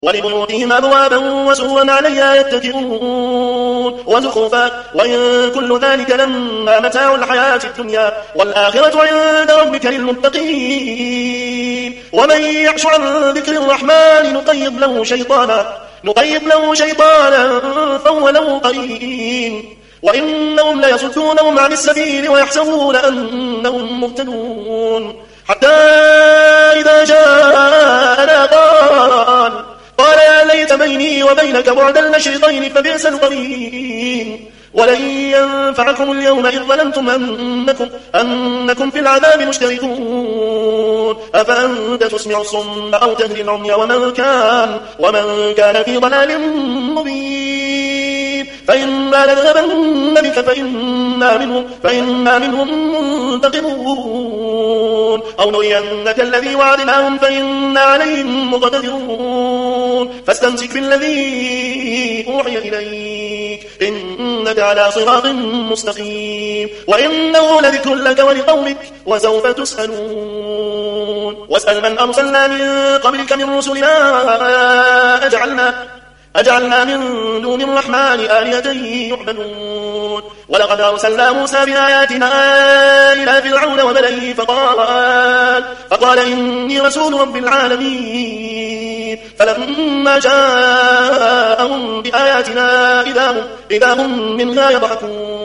ولبيوتهم أبوابا وسرا عليها يتكئون وزخرفا وإن كل ذلك لما متاع الحياة الدنيا والآخرة عند ربك للمتقين. ومن يعش عن ذكر الرحمن نقيض له شيطانا فهو له قرين وإنهم ليصدونهم عن السبيل ويحسبون أنهم مهتدون حتى إذا جاءنا قال يا ليت بيني وبينك بعد المشرقين فبئس القرين. ولن ينفعكم اليوم إذ ظلمتم أنكم في العذاب مشتركون أفأنت تسمع الصم أو تهدي العمي ومن كان في ضلال مبين. فإما نذهبن بك فإنا منهم منتقمون أو نرينك الذي وعدناهم فإنا عليهم مقتدرون. فاستمسك بالذي أوحي إليك إنك على صراط مستقيم وإنه لذكر لك ولقومك وسوف تسألون. واسأل من أرسلنا من قبلك من رسلنا أجعلنا من دون الرحمن آلهة يعبدون. ولقد أرسلنا موسى بآياتنا إلى فرعون وملئه فقال إني رسول رب العالمين. فلما جاءهم بآياتنا إذا هم منها يضحكون